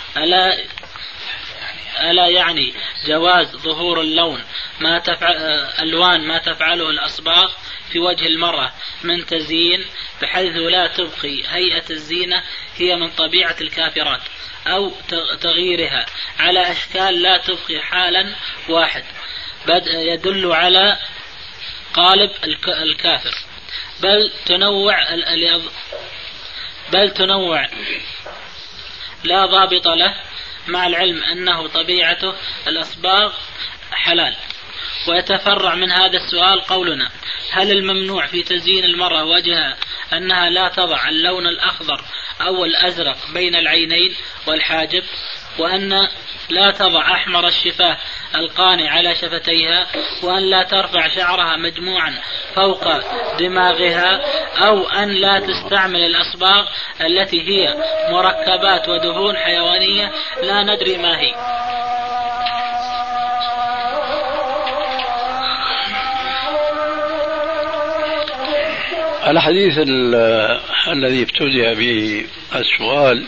ألا يعني جواز ظهور اللون ألوان ما تفعله الأصباغ في وجه المرأة من تزيين، بحيث لا تبقي هيئة الزينة هي من طبيعة الكافرات، أو تغييرها على أشكال لا تبقي حالا واحد يدل على قالب الكافر، بل تنوع لا ضابط له، مع العلم أنه طبيعته الأصباغ حلال. ويتفرع من هذا السؤال قولنا: هل الممنوع في تزيين المرأة وجهها أنها لا تضع اللون الأخضر أو الأزرق بين العينين والحاجب، وأن لا تضع أحمر الشفاه القانع على شفتيها، وأن لا ترفع شعرها مجموعا فوق دماغها، أو أن لا تستعمل الأصباغ التي هي مركبات ودهون حيوانية لا ندري ما هي؟ الحديث الذي ابتدأ به السؤال: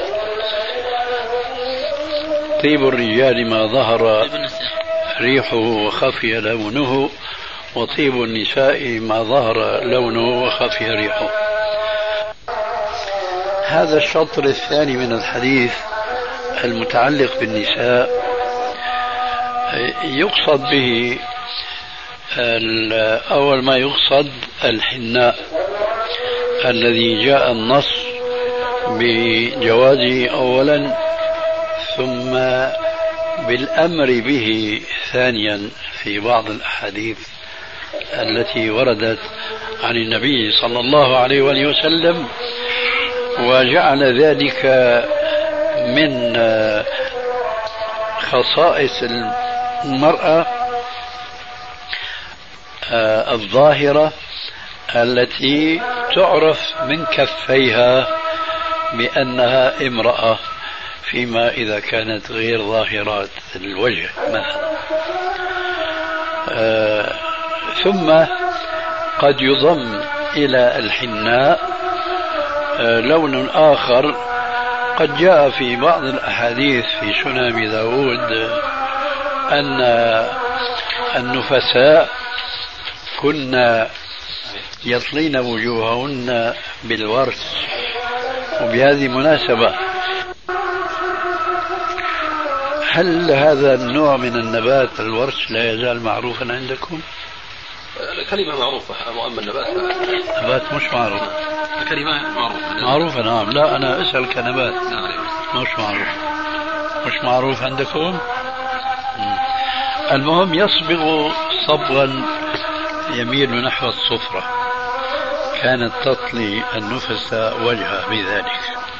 طيب الرجال ما ظهر ريحه وخفي لونه، وطيب النساء ما ظهر لونه وخفي ريحه. هذا الشطر الثاني من الحديث المتعلق بالنساء يقصد به أول ما يقصد الحناء الذي جاء النص بجوازه أولا، ثم بالأمر به ثانيا في بعض الأحاديث التي وردت عن النبي صلى الله عليه وآله وسلم، وجعل ذلك من خصائص المرأة الظاهرة التي تعرف من كفيها بأنها امرأة، فيما إذا كانت غير ظاهرات الوجه مثلا. ثم قد يضم إلى الحناء لون آخر قد جاء في بعض الأحاديث في سنن أبي داود أن النفساء كنا يطلين وجوههن بالورس. وبهذه المناسبة، هل هذا النوع من النبات الورس لا يزال معروفا عندكم؟ الكلمة معروفة، أما النبات نبات مش معروف. الكلمة معروفة نعم. لا أنا أسأل كنبات. مش معروف. مش معروف عندكم؟ المهم يصبغ صبغا يميل نحو الصفرة، كانت تطلي النفس وجهه بذلك.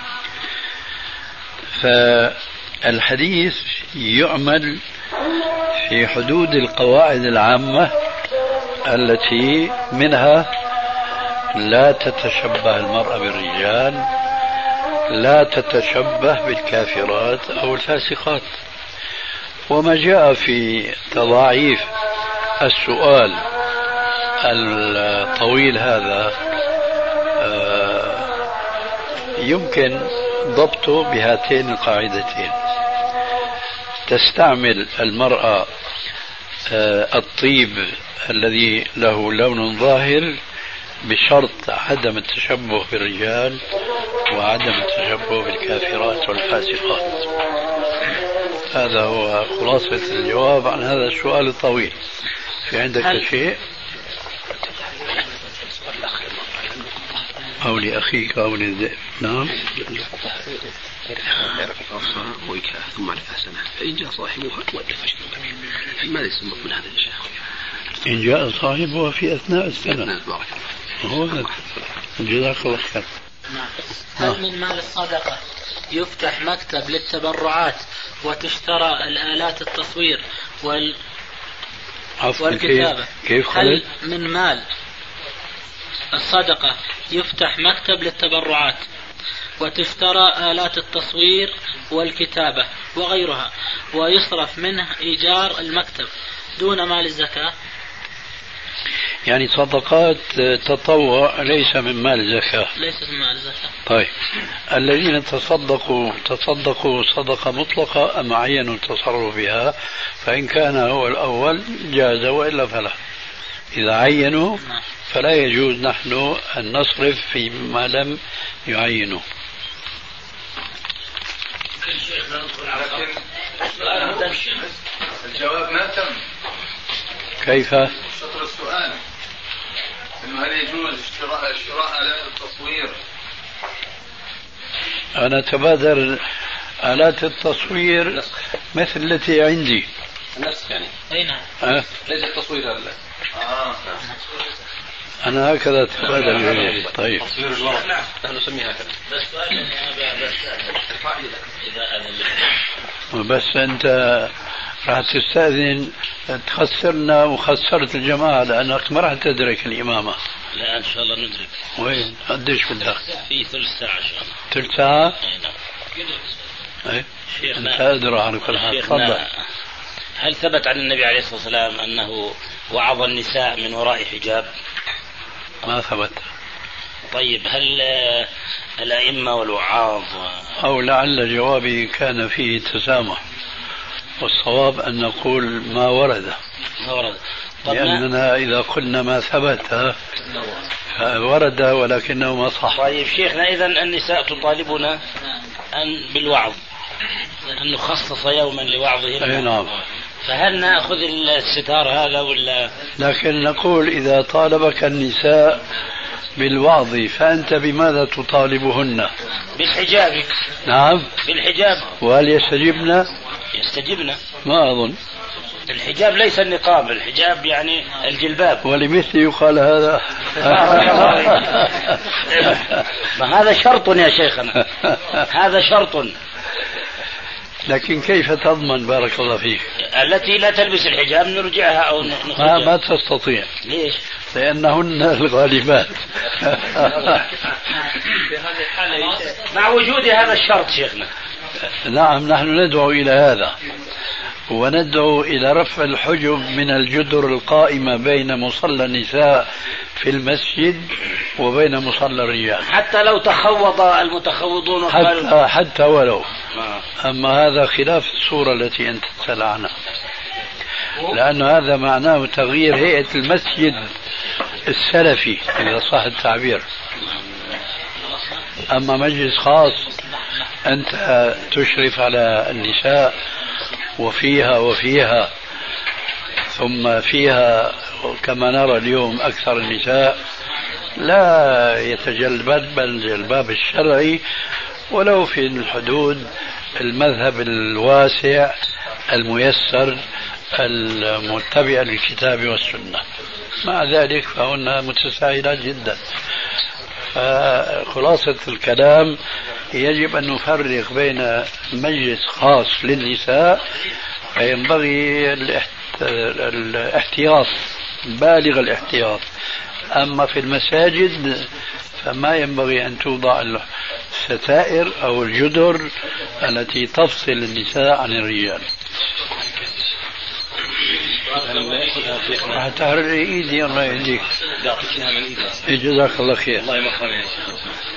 فالحديث يعمل في حدود القواعد العامة التي منها: لا تتشبه المرأة بالرجال، لا تتشبه بالكافرات أو الفاسقات. وما جاء في تضاعيف السؤال الطويل هذا يمكن ضبطه بهاتين القاعدتين. تستعمل المرأة الطيب الذي له لون ظاهر بشرط عدم التشبه بالرجال وعدم التشبه بالكافرات والفاسقات. هذا هو خلاصة الجواب عن هذا السؤال الطويل. في عندك شيء أو لأخيك أو للذئب؟ نعم. ثم على حسنة فإن جاء صاحبها ودف ماذا يسمى من هذا الشيء؟ إن جاء صاحبها في أثناء السنة. بارك الله. جزاك الله خير. هل من مال الصدقة يفتح مكتب للتبرعات وتشترى الآلات التصوير والكتابة؟ كيف هل من مال الصدقة يفتح مكتب للتبرعات وتشترى آلات التصوير والكتابة وغيرها ويصرف منه إيجار المكتب دون مال الزكاة؟ يعني صدقات تطوع ليس من مال الزكاة. ليس من مال الزكاة. طيب الذين تصدقوا صدقة مطلقة أم عينوا التصرف بها؟ فإن كان هو الأول جاز وإلا فلا. إذا عينوا فلا يجوز نحن أن نصرف فيما لم يعينوا. الجواب ما تم. كيف؟ شطر السؤال إنه هل يجوز شراء آلات التصوير؟ أنا تبادر آلات التصوير مثل التي عندي. النسخ يعني. أي نعم. ليس التصوير هذا. أنا هكذا تبادر. طيب. تصوير الورق. نعم. نحن نسميها هكذا. بس أنت راح تستأذن تخسرنا وخسرت الجماعة لأنك ما راح تدرك الإمامة. لا إن شاء الله ندرك. وين؟ قديش بدك؟ في ثلث ساعة إن شاء الله. ثلث ساعة؟ نعم. أنت أدرى عن كل حال. تفضل. هل ثبت عن النبي عليه الصلاة والسلام أنه وعظ النساء من وراء حجاب؟ ما ثبت. طيب هل الأئمة والوعاظ أو لعل جوابي كان فيه تسامح، والصواب أن نقول ما ورد. لأننا إذا قلنا ما ثبت ورد ولكنه ما صح. طيب شيخنا إذا النساء تطالبنا أن بالوعظ أن نخصص يوما لوعظهن. أي نعم. فهل نأخذ الستار هذا ولا؟ لكن نقول إذا طالبك النساء بالوعظ فأنت بماذا تطالبهن؟ بالحجاب. نعم بالحجاب. وهل يستجبن؟ يستجبن. ما أظن. الحجاب ليس النقاب، الحجاب يعني الجلباب. ولمثل يقال هذا. ما هذا شرط يا شيخنا، هذا شرط. لكن كيف تضمن بارك الله فيك التي لا تلبس الحجاب نرجعها أو نخرجها؟ ما تستطيع. ليش؟ لأنهن الغالبات. مع وجود هذا الشرط شيخنا. نعم نحن ندعو إلى هذا، وندعو إلى رفع الحجب من الجدر القائمة بين مصلى النساء في المسجد وبين مصلى الرجال، حتى لو تخوض المتخوضون حتى ولو. أما هذا خلاف الصورة التي أنت تسأل عنها، لأن هذا معناه تغيير هيئة المسجد السلفي إذا صح التعبير. أما مجلس خاص أنت تشرف على النساء وفيها ثم فيها كما نرى اليوم أكثر النساء لا يتجلبن الجلباب الشرعي ولو في الحدود المذهب الواسع الميسر المتبع للكتاب والسنة. مع ذلك فهن متساهلات جدا. فخلاصة الكلام يجب أن نفرق بين مجلس خاص للنساء فينبغي الاحتياط بالغ الاحتياط، أما في المساجد فما ينبغي أن توضع الستائر أو الجدر التي تفصل النساء عن الرجال. تعرف ايدي الله يهديك. جزاك الله خير. الله يمخرج يا شيخ.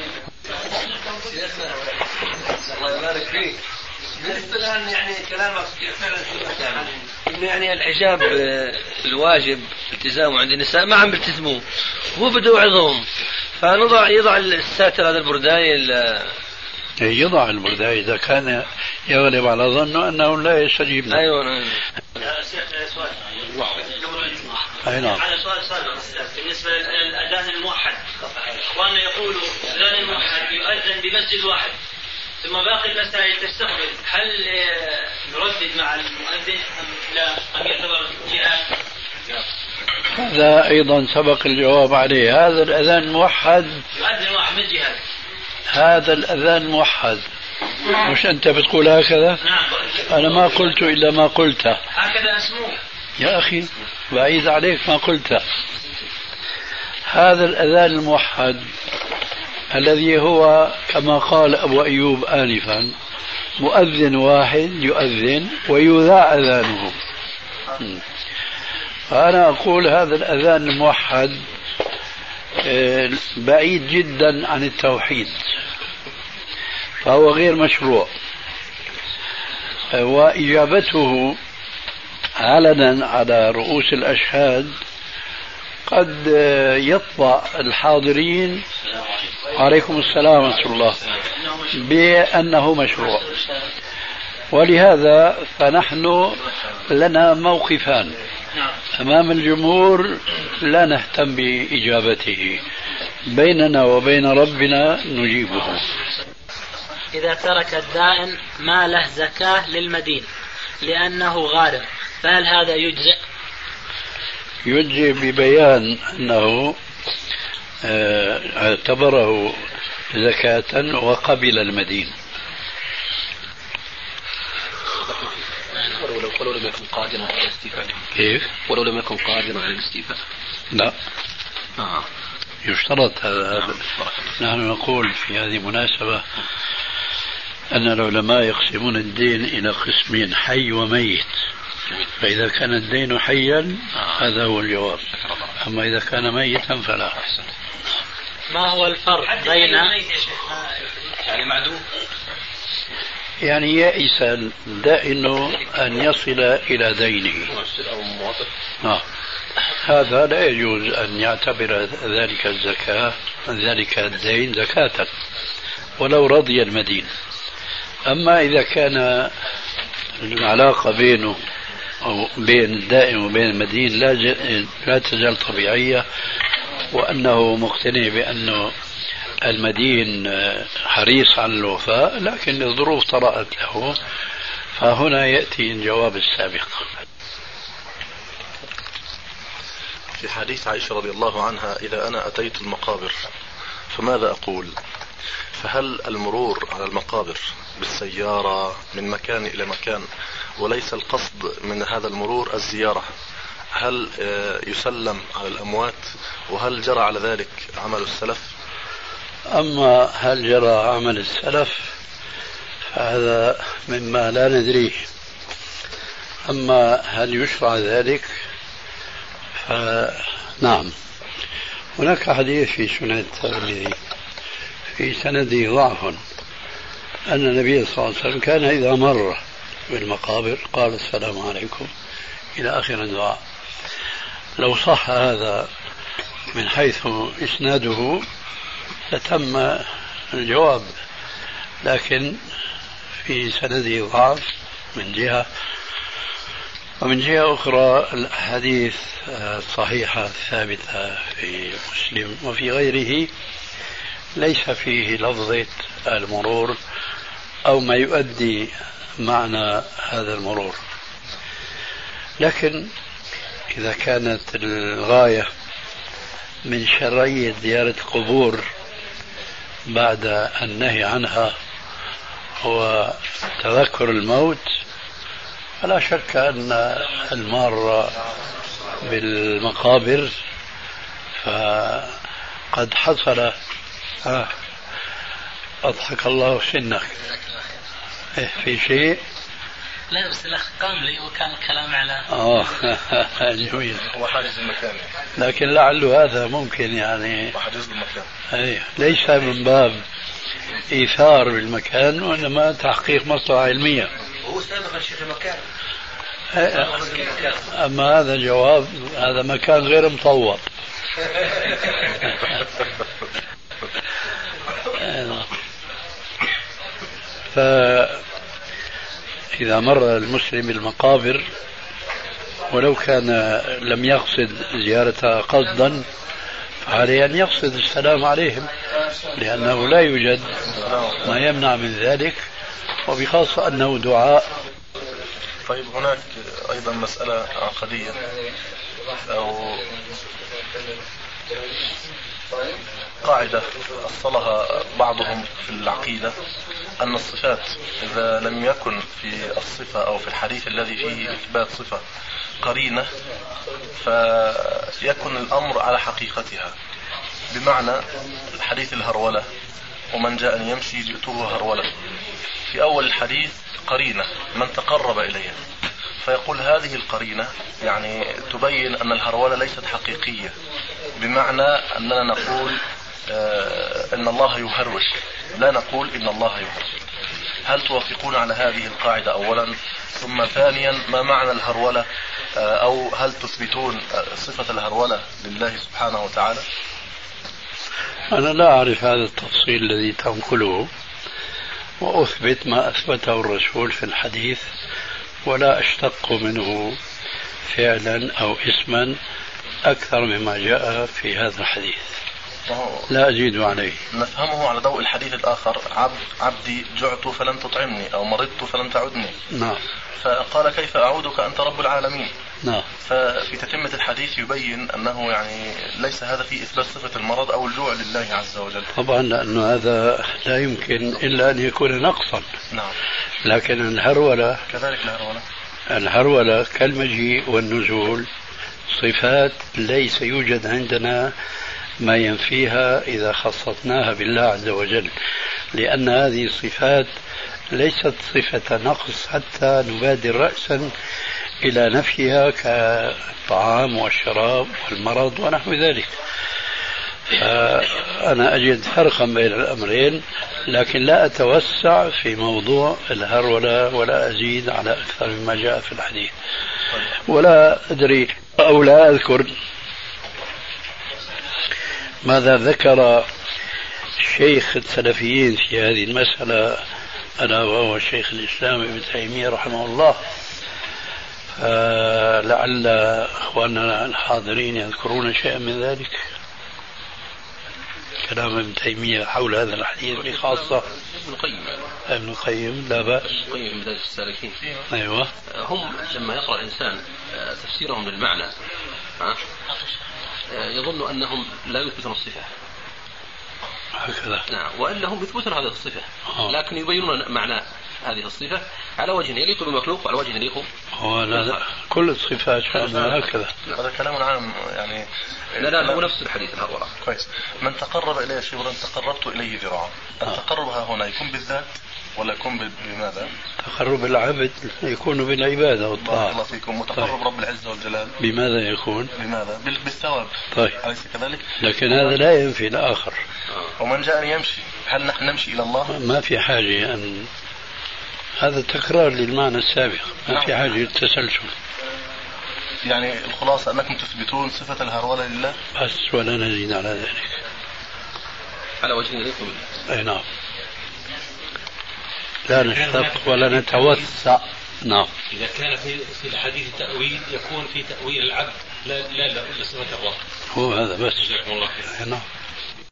الله يبارك فيك. بالنسبة الآن يعني كلامك فعلا إنه يعني الحجاب الواجب التزامه عند النساء ما عم بيلتزموه، هو بده يوعظهم، يضع الساتر هذا البرداية يضع البرداية إذا كان يغلب على ظنه أنه لا يستجيب له. أيوة. سؤال أي نعم. على سؤال سابق بالنسبة للأذان الموحد، إخواننا يقولوا الأذان الموحد يؤذن بمسجد واحد ثم باقي المساجد تستقبل، هل نردد مع المؤذن أم لا، أم يعتبر جهاد؟ هذا أيضا سبق الجواب عليه. هذا الأذان موحد يؤذن واحد من جهاد، هذا الأذان موحد، مش أنت بتقول هكذا؟ نعم. أنا ما قلت إلا ما قلته. هكذا اسمه يا أخي بعيد عليك ما قلته. هذا الأذان الموحد الذي هو كما قال أبو أيوب آنفا مؤذن واحد يؤذن ويذاع أذانه. أنا أقول هذا الأذان الموحد بعيد جدا عن التوحيد، فهو غير مشروع، وإجابته علنا على رؤوس الأشهاد قد يطبع الحاضرين عليكم السلام ورحمة الله بأنه مشروع. ولهذا فنحن لنا موقفان أمام الجمهور لا نهتم بإجابته، بيننا وبين ربنا نجيبه. إذا ترك الدائن ما له زكاة للمدين لأنه غارم، فهل هذا يجزئ؟ يجزئ ببيان أنه اعتبره زكاة وقبل المدين. ولو لم يكن قادرا على الاستيفاء. كيف؟ ولو لم يكن قادرا على الاستيفاء. لا. يشترط هذا. نحن نقول في هذه المناسبة أن العلماء يقسمون الدين إلى قسمين، حي وميت. فإذا كان الدين حيا هذا هو الجواب، أما إذا كان ميتا فلا. ما هو الفرق بين يعني معدوم؟ يعني يئس الدائن أن يصل إلى دينه. هذا لا يجوز أن يعتبر ذلك الزكاة ذلك الدين زكاة ولو رضي المدين. أما إذا كان العلاقة بينه أو بين الدائن وبين المدين لا تزال طبيعية، وأنه مقتنع بأنه المدين حريص على الوفاء، لكن الظروف طرأت له، فهنا يأتي الجواب السابق. في حديث عائشة رضي الله عنها إذا أنا أتيت المقابر فماذا أقول؟ فهل المرور على المقابر بالسيارة من مكان إلى مكان وليس القصد من هذا المرور الزيارة، هل يسلم على الأموات؟ وهل جرى على ذلك عمل السلف؟ أما هل جرى عمل السلف فهذا مما لا ندريه. أما هل يشرع ذلك فنعم. هناك حديث في سنن الترمذي في سنده ضعف أن النبي صلى الله عليه وسلم كان إذا مر بالمقابر قال السلام عليكم إلى آخر الدعاء. لو صح هذا من حيث إسناده لتم الجواب، لكن في سنده ضعف من جهة، ومن جهة أخرى الأحاديث الصحيحة الثابتة في مسلم وفي غيره ليس فيه لفظة المرور أو ما يؤدي معنى هذا المرور. لكن إذا كانت الغاية من شرعية زيارة القبور بعد النهي عنها هو تذكر الموت، فلا شك أن المار بالمقابر فقد حصل. أضحك الله سنك في شيء لا بس الأخ قام لي وكان الكلام على جميل. هو حاجز المكان لكن لعله هذا ممكن يعني حاجز المكان. أي ليس من باب إيثار بالمكان وإنما تحقيق مصلحة علمية. هو سابقا شيخ المكان. أما هذا جواب، هذا مكان غير مطوب. فإذا مر المسلم بالمقابر ولو كان لم يقصد زيارتها قصدا فعليه أن يقصد السلام عليهم، لأنه لا يوجد ما يمنع من ذلك، وبخاصة أنه دعاء. طيب هناك أيضا مسألة عقدية أو قاعدة أصلها بعضهم في العقيدة، أن الصفات إذا لم يكن في الصفة أو في الحديث الذي فيه إثبات صفة قرينة فيكون الأمر على حقيقتها. بمعنى الحديث الهرولة ومن جاءني يمشي جئته هرولة، في أول الحديث قرينة من تقرب إليه، فيقول هذه القرينة يعني تبين أن الهرولة ليست حقيقية، بمعنى أننا نقول إن الله يهرول، لا نقول إن الله يهرول. هل توافقون على هذه القاعدة أولا؟ ثم ثانيا ما معنى الهرولة، أو هل تثبتون صفة الهرولة لله سبحانه وتعالى؟ أنا لا أعرف هذا التفصيل الذي تنقله، وأثبت ما أثبته الرسول في الحديث، ولا أشتق منه فعلا أو اسما أكثر مما جاء في هذا الحديث، لا أزيد عليه. نفهمه على ضوء الحديث الآخر: عبدي جعت فلن تطعمني، أو مرضت فلن تعدني. نعم. فقال كيف أعودك أنت رب العالمين. نعم. ففي تتمة الحديث يبين أنه يعني ليس هذا في إثبات صفة المرض أو الجوع لله عز وجل. طبعا لأن هذا لا يمكن إلا أن يكون نقصا. نعم. لكن الهرولة كذلك الهرولة كالمجيء والنزول صفات ليس يوجد عندنا ما ينفيها إذا خصصناها بالله عز وجل، لأن هذه الصفات ليست صفة نقص حتى نبادر رأسا إلى نفيها كالطعام والشراب والمرض ونحو ذلك. أنا أجد فرقا بين الأمرين، لكن لا أتوسع في موضوع الهرولة ولا أزيد على أكثر مما جاء في الحديث، ولا أدري أو لا أذكر ماذا ذكر شيخ السلفيين في هذه المسألة، ألا وهو شيخ الإسلام ابن تيمية رحمه الله. لعل أخواننا الحاضرين يذكرون شيئا من ذلك، كلام ابن تيمية حول هذا الحديث بخاصة. ابن القيم لا بأس. ابن القيم بداية السالكين. أيوة. هم لما يقرأ الإنسان تفسيرهم للمعنى يظن أنهم لا يثبتون الصفة هكذا. نعم. وإلا هم يثبتون هذه الصفة، لكن يبينون معنى هذه الصفة على وجه يليق بالمخلوق وعلى وجه يليق. لا كل الصفات هكذا. هذا كلام عام يعني. لا هو نفس الحديث الهرولة. كويس. من تقرب إليه شبرا تقربت إليه ذراعا. التقرب هنا يكون بالذات ولا يكون بماذا؟ تقرب العبد يكون بالعبادة والطاعة. بارك الله فيكم. وتقرب رب العزة والجلال بماذا يكون؟ بماذا؟ بالثواب. طيب. أليس كذلك؟ لكن هذا لا ينفي الآخر. ومن جاءني يمشي، هل نحن نمشي إلى الله؟ ما في حاجة أن هذا تكرار للمعنى السابق، ما في حاجة للتسلسل. يعني الخلاصة أنكم تثبتون صفة الهرولة لله بس ولا نزيد على ذلك على وجه يليق. أي نعم. لا نشتق ولا نتوسع. نعم. إذا كان في الحديث تأويل يكون في تأويل العبد لا لصفة الرب. هو هذا بس. جزاكم الله خير. نعم.